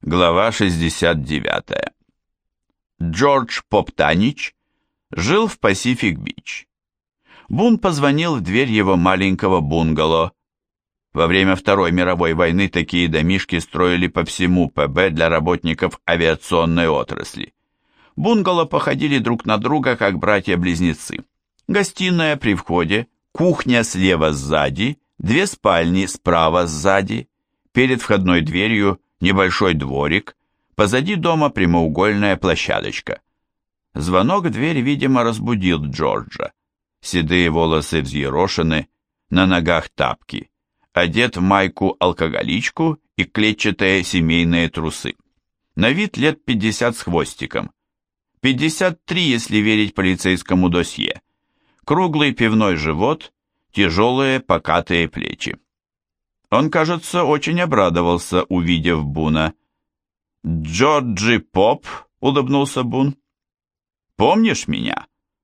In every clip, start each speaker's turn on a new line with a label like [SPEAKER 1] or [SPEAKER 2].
[SPEAKER 1] Глава 69. Джордж Поптанич жил в Пасифик-Бич. Бун позвонил в дверь его маленького бунгало. Во время Второй мировой войны такие домишки строили по всему ПБ для работников авиационной отрасли. Бунгало походили друг на друга, как братья-близнецы. Гостиная при входе, кухня слева сзади, две спальни справа сзади, перед входной дверью небольшой дворик, позади дома прямоугольная площадочка. Звонок в дверь, видимо, разбудил Джорджа. Седые волосы взъерошены, на ногах тапки, одет в майку-алкоголичку и клетчатые семейные трусы. На вид лет 50 с хвостиком. 53, если верить полицейскому досье. Круглый пивной живот, тяжелые покатые плечи. Он, кажется, очень обрадовался, увидев Буна. «Джорджи Поп», — улыбнулся Бун. «Помнишь меня?»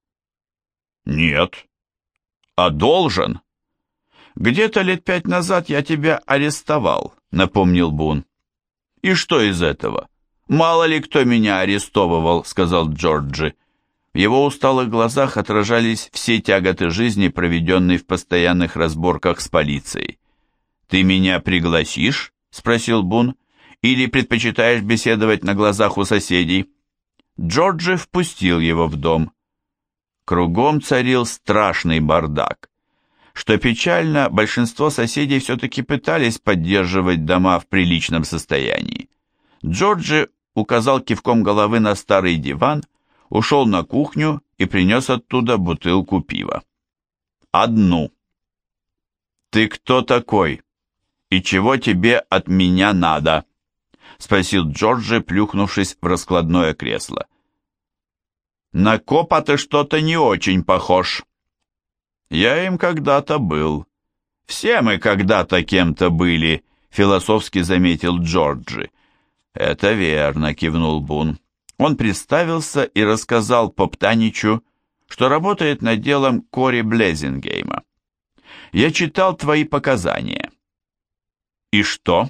[SPEAKER 1] «Нет». «А должен?» «Где-то лет 5 назад я тебя арестовал», — напомнил Бун. «И что из этого? Мало ли кто меня арестовывал», — сказал Джорджи. В его усталых глазах отражались все тяготы жизни, проведенной в постоянных разборках с полицией. «Ты меня пригласишь?» — спросил Бун. «Или предпочитаешь беседовать на глазах у соседей?» Джорджи впустил его в дом. Кругом царил страшный бардак. Что печально, большинство соседей все-таки пытались поддерживать дома в приличном состоянии. Джорджи указал кивком головы на старый диван, ушел на кухню и принес оттуда бутылку пива. «Одну». «Ты кто такой? И чего тебе от меня надо?» — спросил Джорджи, плюхнувшись в раскладное кресло. «На копа ты что-то не очень похож». «Я им когда-то был. Все мы когда-то кем-то были», — философски заметил Джорджи. «Это верно», — кивнул Бун. Он представился и рассказал Поптаничу, что работает над делом Кори Блезингейма. «Я читал твои показания». «И что?»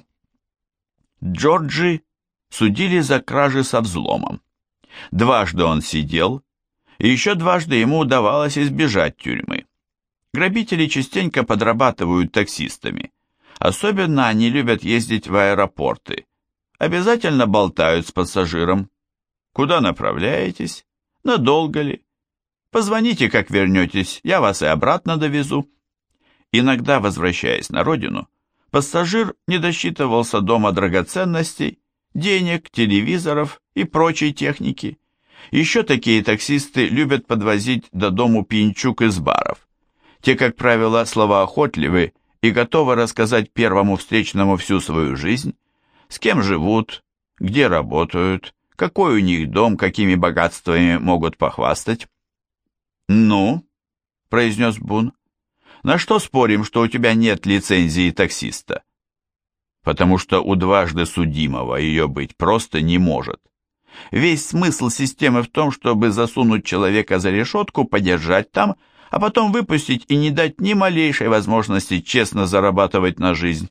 [SPEAKER 1] Джорджи судили за кражи со взломом. Дважды он сидел, и еще дважды ему удавалось избежать тюрьмы. Грабители частенько подрабатывают таксистами. Особенно они любят ездить в аэропорты. Обязательно болтают с пассажиром. Куда направляетесь? Надолго ли? Позвоните, как вернетесь, я вас и обратно довезу. Иногда, возвращаясь на родину, пассажир не досчитывался дома драгоценностей, денег, телевизоров и прочей техники. Еще такие таксисты любят подвозить до дому пьянчуг из баров. Те, как правило, словоохотливы и готовы рассказать первому встречному всю свою жизнь, с кем живут, где работают, какой у них дом, какими богатствами могут похвастать. «Ну?» — произнес Бун. «На что спорим, что у тебя нет лицензии таксиста?» «Потому что у дважды судимого ее быть просто не может. Весь смысл системы в том, чтобы засунуть человека за решетку, подержать там, а потом выпустить и не дать ни малейшей возможности честно зарабатывать на жизнь».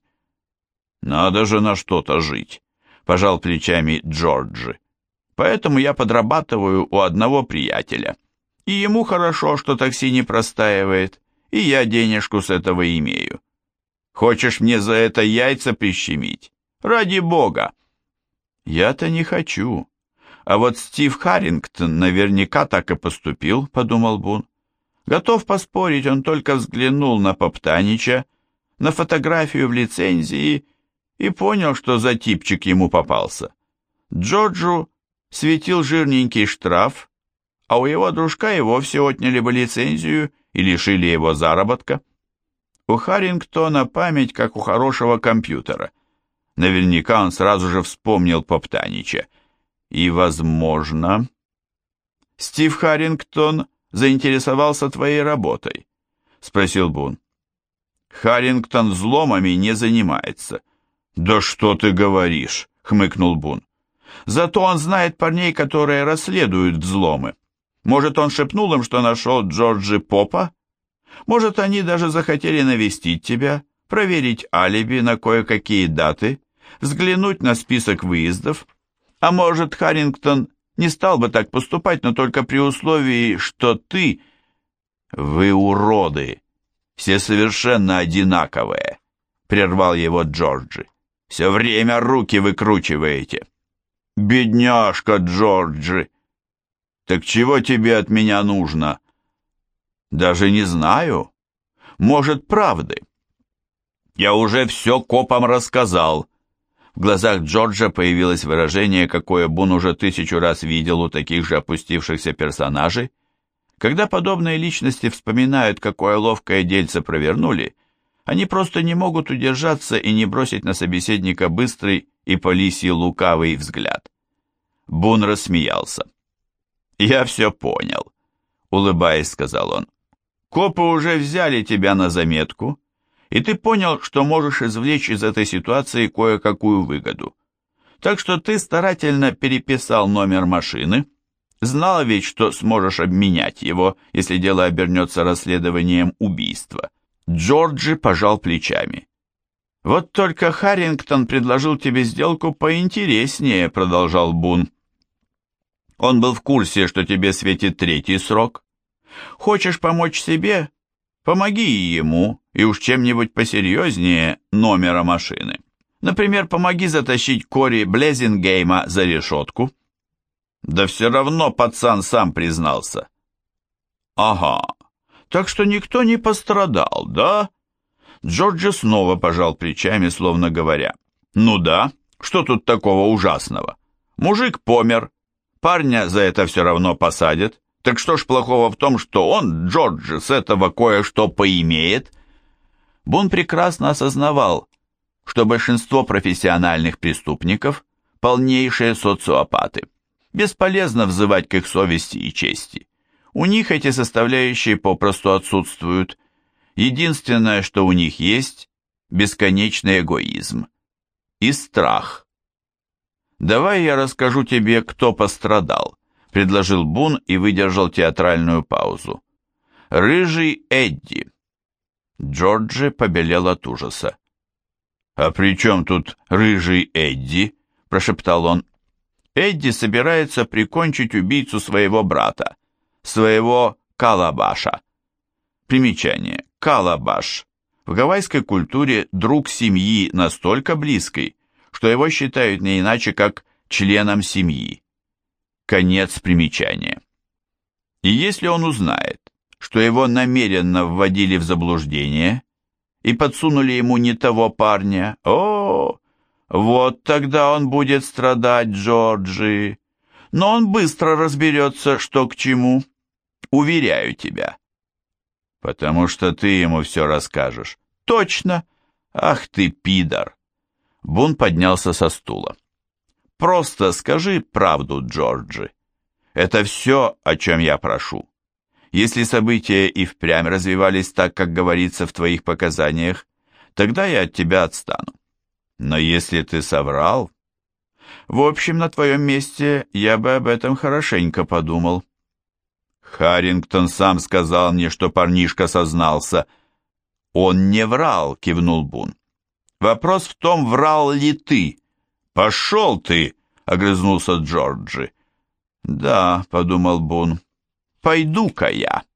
[SPEAKER 1] «Надо же на что-то жить», — пожал плечами Джорджи. «Поэтому я подрабатываю у одного приятеля. И ему хорошо, что такси не простаивает, и я денежку с этого имею. Хочешь мне за это яйца прищемить? Ради бога!» «Я-то не хочу. А вот Стив Харрингтон наверняка так и поступил», — подумал Бун. Готов поспорить, он только взглянул на Поптанича, на фотографию в лицензии и понял, что за типчик ему попался. Джорджу светил жирненький штраф, а у его дружка и вовсе отняли бы лицензию и лишили его заработка. У Харрингтона память, как у хорошего компьютера. Наверняка он сразу же вспомнил Поптанича. И, возможно, Стив Харрингтон заинтересовался твоей работой?» — спросил Бун. «Харрингтон взломами не занимается». «Да что ты говоришь?» — хмыкнул Бун. «Зато он знает парней, которые расследуют взломы. Может, он шепнул им, что нашел Джорджи Попа? Может, они даже захотели навестить тебя, проверить алиби на кое-какие даты, взглянуть на список выездов. А может, Харрингтон не стал бы так поступать, но только при условии, что ты... Вы уроды, все совершенно одинаковые, прервал его Джорджи. Все время руки выкручиваете. Бедняжка Джорджи. Так чего тебе от меня нужно? Даже не знаю. Может, правды. Я уже все копам рассказал. В глазах Джорджа появилось выражение, какое Бун уже 1000 раз видел у таких же опустившихся персонажей. Когда подобные личности вспоминают, какое ловкое дельце провернули, они просто не могут удержаться и не бросить на собеседника быстрый и по лисьи лукавый взгляд. Бун рассмеялся. «Я все понял», — улыбаясь, сказал он. «Копы уже взяли тебя на заметку, и ты понял, что можешь извлечь из этой ситуации кое-какую выгоду. Так что ты старательно переписал номер машины, знал ведь, что сможешь обменять его, если дело обернется расследованием убийства». Джорджи пожал плечами. «Вот только Харрингтон предложил тебе сделку поинтереснее», — продолжал Бун. «Он был в курсе, что тебе светит 3-й срок. Хочешь помочь себе? Помоги и ему, и уж чем-нибудь посерьезнее номера машины. Например, помоги затащить Кори Блезингейма за решетку». «Да все равно пацан сам признался». «Ага, так что никто не пострадал, да?» Джорджи снова пожал плечами, словно говоря. «Ну да, что тут такого ужасного? Мужик помер, парня за это все равно посадят. Так что ж плохого в том, что он, Джорджи, с этого кое-что поимеет?» Бун прекрасно осознавал, что большинство профессиональных преступников – полнейшие социопаты. Бесполезно взывать к их совести и чести. У них эти составляющие попросту отсутствуют. Единственное, что у них есть – бесконечный эгоизм и страх. «Давай я расскажу тебе, кто пострадал», – предложил Бун и выдержал театральную паузу. «Рыжий Эдди». Джорджи побелел от ужаса. «А при чем тут рыжий Эдди?» – прошептал он. «Эдди собирается прикончить убийцу своего брата, своего Калабаша». Примечание. Калабаш. В гавайской культуре друг семьи настолько близкий, что его считают не иначе, как членом семьи. Конец примечания. И если он узнает, что его намеренно вводили в заблуждение и подсунули ему не того парня, вот тогда он будет страдать, Джорджи. Но он быстро разберется, что к чему. Уверяю тебя. Потому что ты ему все расскажешь. Точно. Ах ты, пидор. Бун поднялся со стула. Просто скажи правду, Джорджи. Это все, о чем я прошу. Если события и впрямь развивались так, как говорится в твоих показаниях, тогда я от тебя отстану. Но если ты соврал... В общем, на твоем месте я бы об этом хорошенько подумал. Харрингтон сам сказал мне, что парнишка сознался. Он не врал, кивнул Бун. Вопрос в том, врал ли ты. Пошел ты, огрызнулся Джорджи. Да, подумал Бун, пойду-ка я.